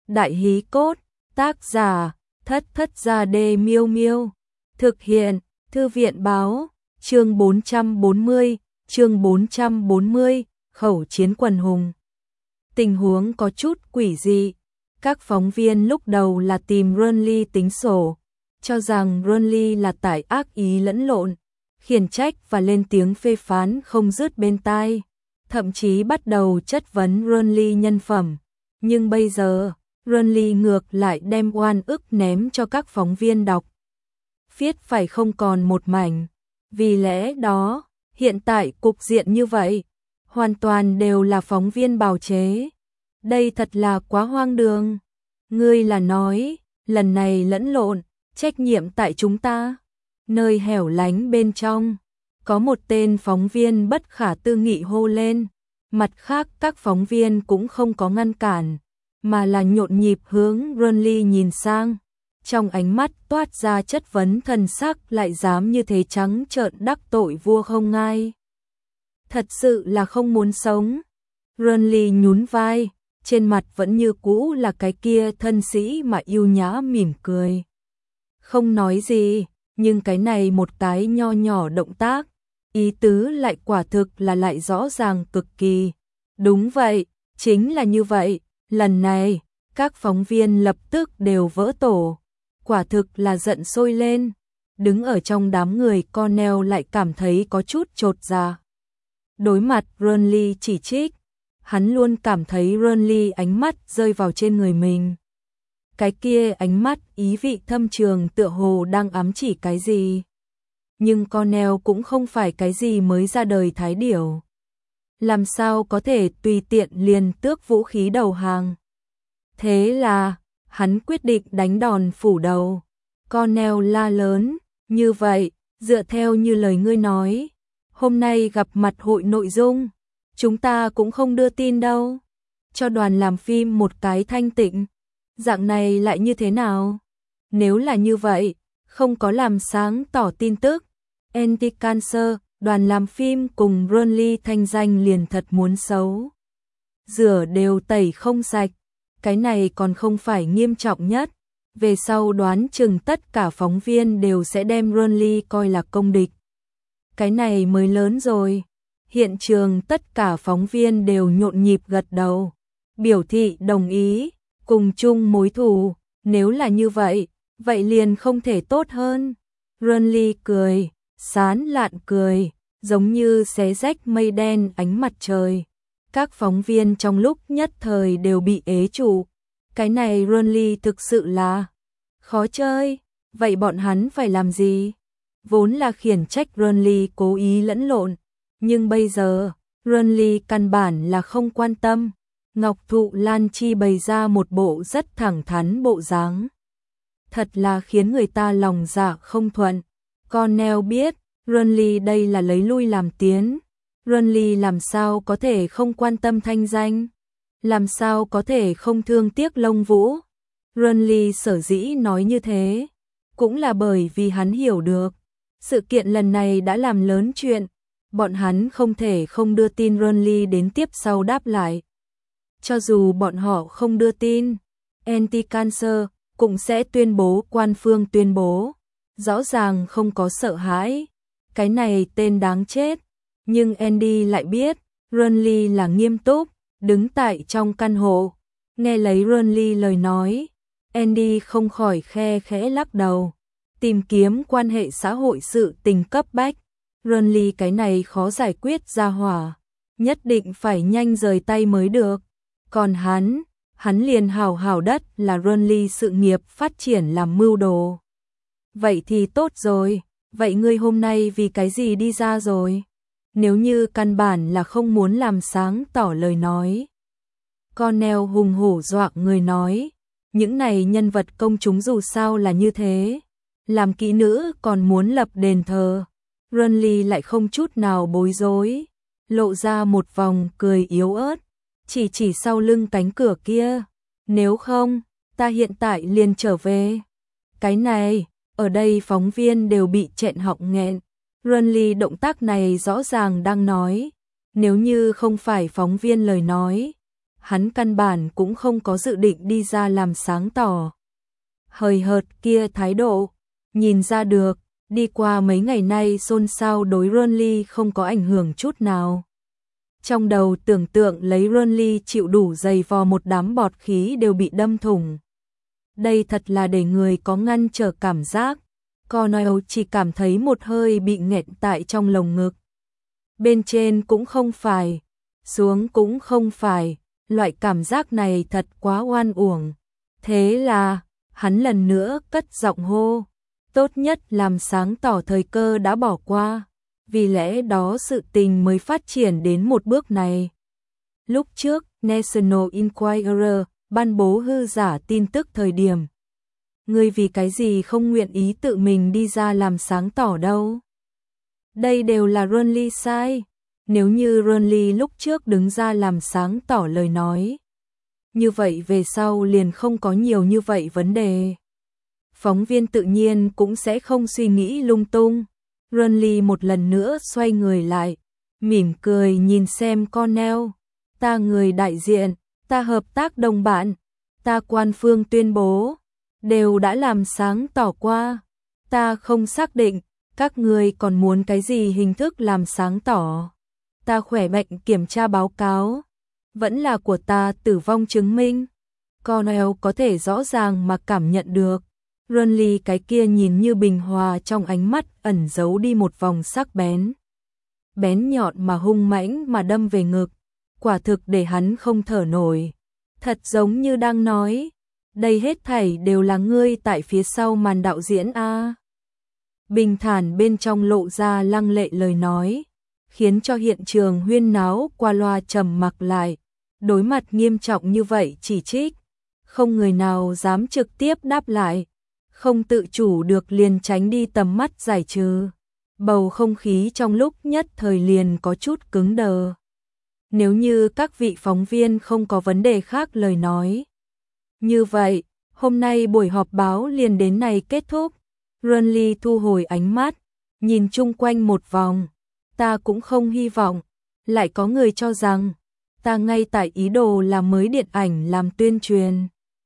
Đại hí cốt, tác giả, Thất Thất Gia Đê Miêu Miêu. Thực hiện, Thư viện báo, chương 440, khẩu chiến quần hùng. Tình huống có chút quỷ dị. Các phóng viên lúc đầu là tìm Renly tính sổ, cho rằng Renly là tải ác ý lẫn lộn, khiển trách và lên tiếng phê phán không dứt bên tai, thậm chí bắt đầu chất vấn Renly nhân phẩm. Nhưng bây giờ, Renly ngược lại đem oan ức ném cho các phóng viên đọc. Viết phải không còn một mảnh. Vì lẽ đó, hiện tại cục diện như vậy, hoàn toàn đều là phóng viên bào chế. Đây thật là quá hoang đường. Ngươi là nói, lần này lẫn lộn, trách nhiệm tại chúng ta. Nơi hẻo lánh bên trong, có một tên phóng viên bất khả tư nghị hô lên. Mặt khác các phóng viên cũng không có ngăn cản, mà là nhộn nhịp hướng Renly nhìn sang. Trong ánh mắt toát ra chất vấn thần sắc, lại dám như thế trắng trợn đắc tội vua không ngai. Thật sự là không muốn sống. Renly nhún vai, trên mặt vẫn như cũ là cái kia thân sĩ mà yêu nhã mỉm cười. Không nói gì, nhưng cái này một cái nho nhỏ động tác, ý tứ lại quả thực là lại rõ ràng cực kỳ. Đúng vậy, chính là như vậy, lần này, các phóng viên lập tức đều vỡ tổ. Quả thực là giận sôi lên, đứng ở trong đám người Cornell lại cảm thấy có chút chột dạ. Đối mặt Renly chỉ trích, hắn luôn cảm thấy Renly ánh mắt rơi vào trên người mình. Cái kia ánh mắt ý vị thâm trường tựa hồ đang ám chỉ cái gì. Nhưng Cornell cũng không phải cái gì mới ra đời thái điểu. Làm sao có thể tùy tiện liền tước vũ khí đầu hàng. Thế là, hắn quyết định đánh đòn phủ đầu. Cornell la lớn, như vậy, dựa theo như lời ngươi nói, hôm nay gặp mặt hội nội dung, chúng ta cũng không đưa tin đâu. Cho đoàn làm phim một cái thanh tịnh, dạng này lại như thế nào? Nếu là như vậy, không có làm sáng tỏ tin tức, Anti-Cancer, đoàn làm phim cùng Renly thanh danh liền thật muốn xấu. Rửa đều tẩy không sạch, cái này còn không phải nghiêm trọng nhất. Về sau đoán chừng tất cả phóng viên đều sẽ đem Renly coi là công địch. Cái này mới lớn rồi. Hiện trường tất cả phóng viên đều nhộn nhịp gật đầu, biểu thị đồng ý, cùng chung mối thù. Nếu là như vậy, vậy liền không thể tốt hơn. Renly cười, sán lạn cười, giống như xé rách mây đen ánh mặt trời. Các phóng viên trong lúc nhất thời đều bị ế trụ. Cái này Renly thực sự là khó chơi, vậy bọn hắn phải làm gì? Vốn là khiển trách Renly cố ý lẫn lộn, nhưng bây giờ, Renly căn bản là không quan tâm. Ngọc Thụ Lan Chi bày ra một bộ rất thẳng thắn bộ dáng. Thật là khiến người ta lòng dạ không thuận. Cornell biết, Renly đây là lấy lui làm tiến. Renly làm sao có thể không quan tâm thanh danh? Làm sao có thể không thương tiếc lông vũ? Renly sở dĩ nói như thế, cũng là bởi vì hắn hiểu được. Sự kiện lần này đã làm lớn chuyện, bọn hắn không thể không đưa tin Renly đến tiếp sau đáp lại. Cho dù bọn họ không đưa tin, Anti-Cancer cũng sẽ tuyên bố quan phương tuyên bố. Rõ ràng không có sợ hãi, cái này tên đáng chết. Nhưng Andy lại biết, Renly là nghiêm túc, đứng tại trong căn hộ. Nghe lấy Renly lời nói, Andy không khỏi khe khẽ lắc đầu. Tìm kiếm quan hệ xã hội sự tình cấp bách. Renly cái này khó giải quyết ra hỏa, nhất định phải nhanh rời tay mới được. Còn hắn liền hào hào đất là Renly sự nghiệp phát triển làm mưu đồ. Vậy thì tốt rồi, vậy ngươi hôm nay vì cái gì đi ra rồi? Nếu như căn bản là không muốn làm sáng tỏ lời nói. Cornell hùng hổ dọa người nói, những này nhân vật công chúng dù sao là như thế, làm kỹ nữ còn muốn lập đền thờ. Renly lại không chút nào bối rối, lộ ra một vòng cười yếu ớt, chỉ sau lưng cánh cửa kia. Nếu không, ta hiện tại liền trở về. Cái này, ở đây phóng viên đều bị nghẹn họng nghẹn. Renly động tác này rõ ràng đang nói, nếu như không phải phóng viên lời nói, hắn căn bản cũng không có dự định đi ra làm sáng tỏ. Hời hợt kia thái độ, nhìn ra được, đi qua mấy ngày nay xôn xao đối Renly không có ảnh hưởng chút nào. Trong đầu tưởng tượng lấy Renly chịu đủ dày vò một đám bọt khí đều bị đâm thủng. Đây thật là để người có ngăn trở cảm giác. Cornell chỉ cảm thấy một hơi bị nghẹn tại trong lồng ngực. Bên trên cũng không phải, xuống cũng không phải, loại cảm giác này thật quá oan uổng. Thế là, hắn lần nữa cất giọng hô, tốt nhất làm sáng tỏ thời cơ đã bỏ qua, vì lẽ đó sự tình mới phát triển đến một bước này. Lúc trước, National Enquirer ban bố hư giả tin tức thời điểm. Ngươi vì cái gì không nguyện ý tự mình đi ra làm sáng tỏ đâu? Đây đều là Renly sai. Nếu như Renly lúc trước đứng ra làm sáng tỏ lời nói, như vậy về sau liền không có nhiều như vậy vấn đề. Phóng viên tự nhiên cũng sẽ không suy nghĩ lung tung. Renly một lần nữa xoay người lại, mỉm cười nhìn xem Cornell. Ta người đại diện, ta hợp tác đồng bạn, ta quan phương tuyên bố, đều đã làm sáng tỏ qua. Ta không xác định, các người còn muốn cái gì hình thức làm sáng tỏ. Ta khỏe bệnh kiểm tra báo cáo, vẫn là của ta tử vong chứng minh. Cornell có thể rõ ràng mà cảm nhận được. Renly cái kia nhìn như bình hòa trong ánh mắt ẩn giấu đi một vòng sắc bén. Bén nhọn mà hung mãnh mà đâm về ngực. Quả thực để hắn không thở nổi. Thật giống như đang nói, đây hết thảy đều là ngươi tại phía sau màn đạo diễn a. Bình thản bên trong lộ ra lăng lệ lời nói, khiến cho hiện trường huyên náo qua loa trầm mặc lại. Đối mặt nghiêm trọng như vậy chỉ trích, không người nào dám trực tiếp đáp lại, không tự chủ được liền tránh đi tầm mắt giải trừ. Bầu không khí trong lúc nhất thời liền có chút cứng đờ. Nếu như các vị phóng viên không có vấn đề khác lời nói. Như vậy, hôm nay buổi họp báo liền đến này kết thúc. Renly thu hồi ánh mắt, nhìn chung quanh một vòng. Ta cũng không hy vọng, lại có người cho rằng, ta ngay tại ý đồ làm mới điện ảnh làm tuyên truyền.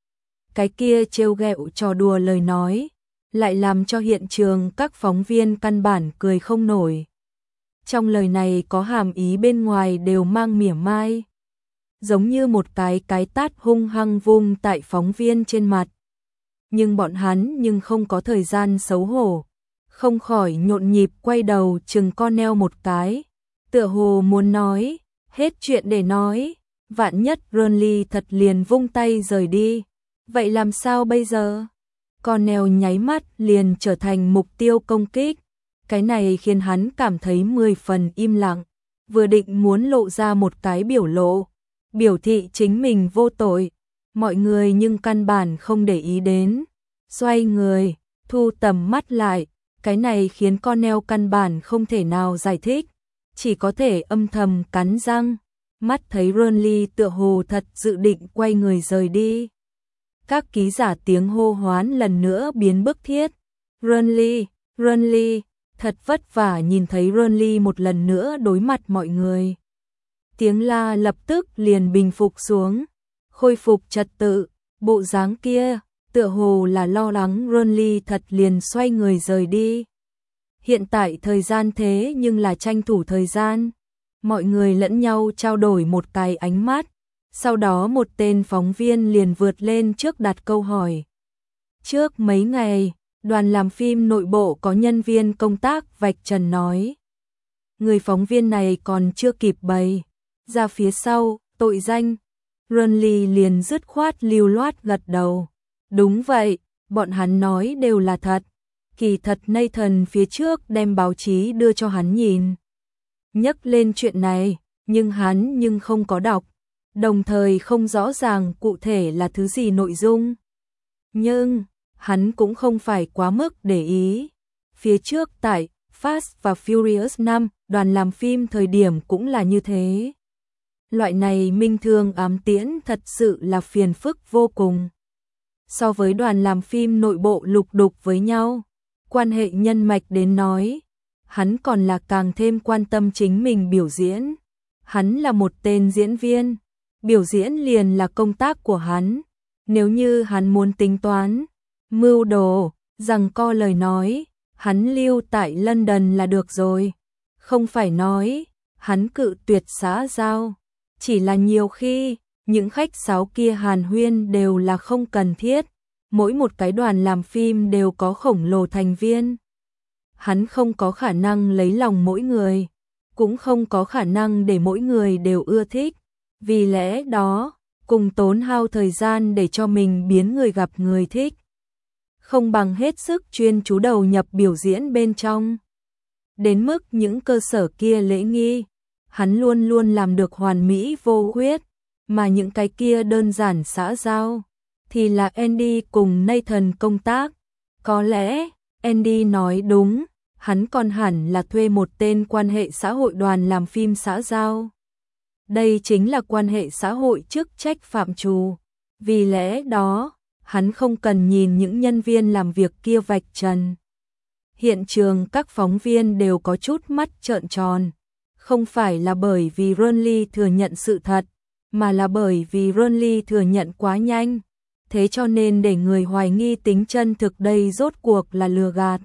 Cái kia trêu ghẹo trò đùa lời nói, lại làm cho hiện trường các phóng viên căn bản cười không nổi. Trong lời này có hàm ý bên ngoài đều mang mỉa mai. Giống như một cái tát hung hăng vung tại phóng viên trên mặt. Nhưng bọn hắn không có thời gian xấu hổ. Không khỏi nhộn nhịp quay đầu chừng Cornell một cái. Tựa hồ muốn nói, hết chuyện để nói. Vạn nhất Renly thật liền vung tay rời đi. Vậy làm sao bây giờ? Cornell nháy mắt liền trở thành mục tiêu công kích. Cái này khiến hắn cảm thấy 10 phần im lặng. Vừa định muốn lộ ra một cái biểu lộ, biểu thị chính mình vô tội. Mọi người nhưng căn bản không để ý đến. Xoay người, thu tầm mắt lại. Cái này khiến Cornell căn bản không thể nào giải thích. Chỉ có thể âm thầm cắn răng. Mắt thấy Renly tựa hồ thật dự định quay người rời đi. Các ký giả tiếng hô hoán lần nữa biến bức thiết. Renly, Renly, thật vất vả nhìn thấy Renly một lần nữa đối mặt mọi người. Tiếng la lập tức liền bình phục xuống, khôi phục trật tự, bộ dáng kia, tựa hồ là lo lắng Renly thật liền xoay người rời đi. Hiện tại thời gian thế nhưng là tranh thủ thời gian. Mọi người lẫn nhau trao đổi một cái ánh mắt. Sau đó một tên phóng viên liền vượt lên trước đặt câu hỏi. Trước mấy ngày, đoàn làm phim nội bộ có nhân viên công tác vạch trần nói. Người phóng viên này còn chưa kịp bày ra phía sau, tội danh. Renly liền dứt khoát lưu loát gật đầu. Đúng vậy, bọn hắn nói đều là thật. Kỳ thật Nathan phía trước đem báo chí đưa cho hắn nhìn. Nhắc lên chuyện này, nhưng hắn không có đọc. Đồng thời không rõ ràng cụ thể là thứ gì nội dung. Nhưng, hắn cũng không phải quá mức để ý. Phía trước tại Fast và Furious 5, đoàn làm phim thời điểm cũng là như thế. Loại này minh thương ám tiễn thật sự là phiền phức vô cùng. So với đoàn làm phim nội bộ lục đục với nhau, quan hệ nhân mạch đến nói, hắn còn là càng thêm quan tâm chính mình biểu diễn. Hắn là một tên diễn viên. biểu diễn liền là công tác của hắn. Nếu như hắn muốn tính toán, mưu đồ, giằng co lời nói, hắn lưu tại London là được rồi. Không phải nói, hắn cự tuyệt xã giao. Chỉ là nhiều khi, những khách sáo kia hàn huyên đều là không cần thiết. Mỗi một cái đoàn làm phim đều có khổng lồ thành viên. Hắn không có khả năng lấy lòng mỗi người, cũng không có khả năng để mỗi người đều ưa thích. Vì lẽ đó, cùng tốn hao thời gian để cho mình biến người gặp người thích, không bằng hết sức chuyên chú đầu nhập biểu diễn bên trong. Đến mức những cơ sở kia lễ nghi, hắn luôn luôn làm được hoàn mỹ vô khuyết, mà những cái kia đơn giản xã giao, thì là Andy cùng Nathan công tác. Có lẽ, Andy nói đúng, hắn còn hẳn là thuê một tên quan hệ xã hội đoàn làm phim xã giao. Đây chính là quan hệ xã hội chức trách phạm trù. Vì lẽ đó, hắn không cần nhìn những nhân viên làm việc kia vạch trần. Hiện trường các phóng viên đều có chút mắt trợn tròn. Không phải là bởi vì Ronly thừa nhận sự thật, mà là bởi vì Ronly thừa nhận quá nhanh. Thế cho nên để người hoài nghi tính chân thực đây rốt cuộc là lừa gạt,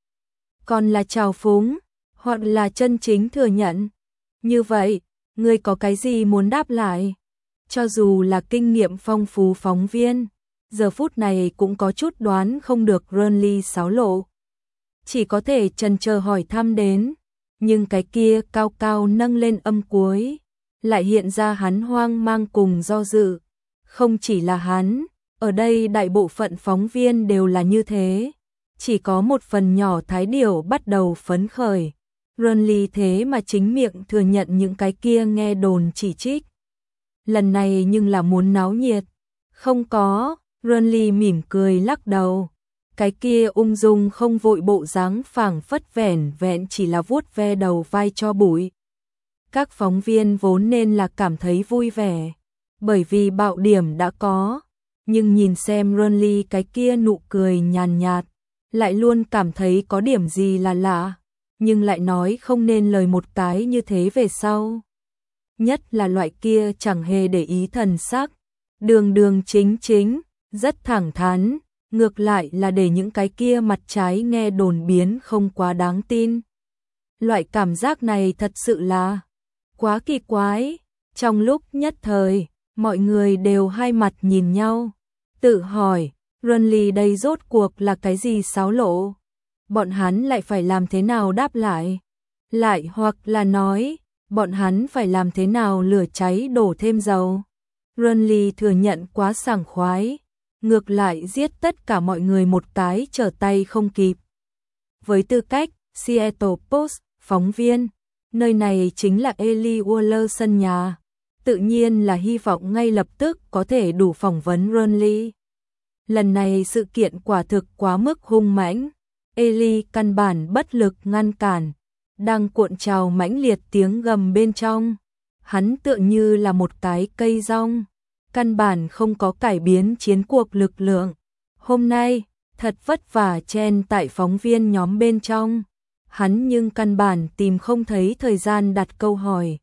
còn là trào phúng, hoặc là chân chính thừa nhận. Như vậy, ngươi có cái gì muốn đáp lại? Cho dù là kinh nghiệm phong phú phóng viên, giờ phút này cũng có chút đoán không được Ronly xáo lộ. Chỉ có thể chần chờ hỏi thăm đến, nhưng cái kia cao cao nâng lên âm cuối, lại hiện ra hắn hoang mang cùng do dự. Không chỉ là hắn, ở đây đại bộ phận phóng viên đều là như thế. Chỉ có một phần nhỏ thái điểu bắt đầu phấn khởi. Ronly thế mà chính miệng thừa nhận những cái kia nghe đồn chỉ trích. Lần này nhưng là muốn náo nhiệt. Không có, Ronly mỉm cười lắc đầu. Cái kia ung dung không vội bộ dáng phảng phất vẻn vẹn chỉ là vuốt ve đầu vai cho bụi. Các phóng viên vốn nên là cảm thấy vui vẻ, bởi vì bạo điểm đã có. Nhưng nhìn xem Ronly cái kia nụ cười nhàn nhạt, lại luôn cảm thấy có điểm gì là lạ, nhưng lại nói không nên lời một cái như thế về sau. Nhất là loại kia chẳng hề để ý thần sắc, đường đường chính chính, rất thẳng thắn, ngược lại là để những cái kia mặt trái nghe đồn biến không quá đáng tin. Loại cảm giác này thật sự là quá kỳ quái. Trong lúc nhất thời, mọi người đều hai mặt nhìn nhau, tự hỏi, Ronly đây rốt cuộc là cái gì xáo lộ? Bọn hắn lại phải làm thế nào đáp lại? Lại hoặc là nói, bọn hắn phải làm thế nào lửa cháy đổ thêm dầu? Ronly thừa nhận quá sảng khoái, ngược lại giết tất cả mọi người một cái trở tay không kịp. Với tư cách Seattle Post phóng viên, nơi này chính là Ellie Waller sân nhà, tự nhiên là hy vọng ngay lập tức có thể đủ phỏng vấn Ronly. Lần này sự kiện quả thực quá mức hung mãnh, Ellie căn bản bất lực ngăn cản, đang cuộn trào mãnh liệt tiếng gầm bên trong. Hắn tựa như là một cái cây rong, căn bản không có cải biến chiến cuộc lực lượng. Hôm nay, thật vất vả chen tại phóng viên nhóm bên trong, hắn nhưng căn bản tìm không thấy thời gian đặt câu hỏi.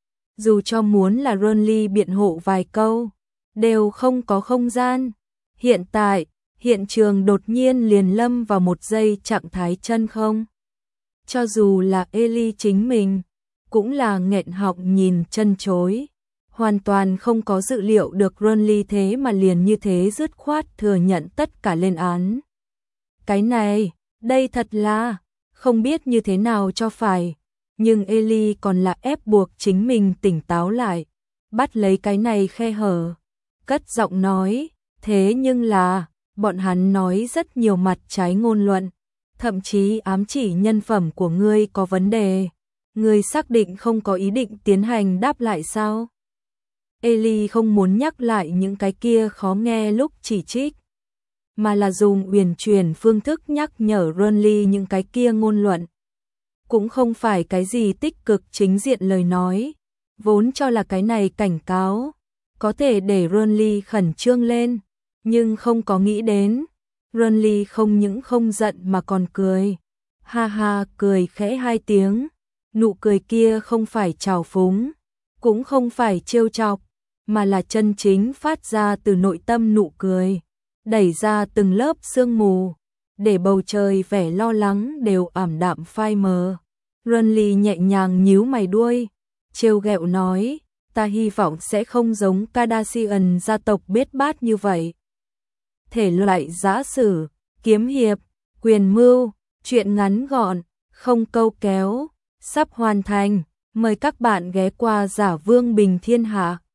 Dù cho muốn là Ronly biện hộ vài câu, đều không có không gian. Hiện tại, hiện trường đột nhiên liền lâm vào một giây trạng thái chân không. Cho dù là Ellie chính mình, cũng là nghẹn họng nhìn chân chối. Hoàn toàn không có dự liệu được Ronly thế mà liền như thế dứt khoát thừa nhận tất cả lên án. Cái này, đây thật là, không biết như thế nào cho phải. Nhưng Ellie còn là ép buộc chính mình tỉnh táo lại, bắt lấy cái này khe hở, cất giọng nói, thế nhưng là, bọn hắn nói rất nhiều mặt trái ngôn luận, thậm chí ám chỉ nhân phẩm của ngươi có vấn đề. Ngươi xác định không có ý định tiến hành đáp lại sao? Ellie không muốn nhắc lại những cái kia khó nghe lúc chỉ trích, mà là dùng uyển chuyển phương thức nhắc nhở Ronly những cái kia ngôn luận. Cũng không phải cái gì tích cực chính diện lời nói, vốn cho là cái này cảnh cáo, có thể để Ronly khẩn trương lên, nhưng không có nghĩ đến. Ronly không những không giận mà còn cười. Ha ha, cười khẽ hai tiếng, nụ cười kia không phải trào phúng, cũng không phải trêu chọc, mà là chân chính phát ra từ nội tâm nụ cười, đẩy ra từng lớp sương mù, để bầu trời vẻ lo lắng đều ảm đạm phai mờ. Renly nhẹ nhàng nhíu mày đuôi, trêu ghẹo nói, ta hy vọng sẽ không giống Cardassian gia tộc biết bát như vậy. Thể loại giã sử, kiếm hiệp, quyền mưu, truyện ngắn gọn, không câu kéo, sắp hoàn thành. Mời các bạn ghé qua Giả Vương Bình Thiên Hạ.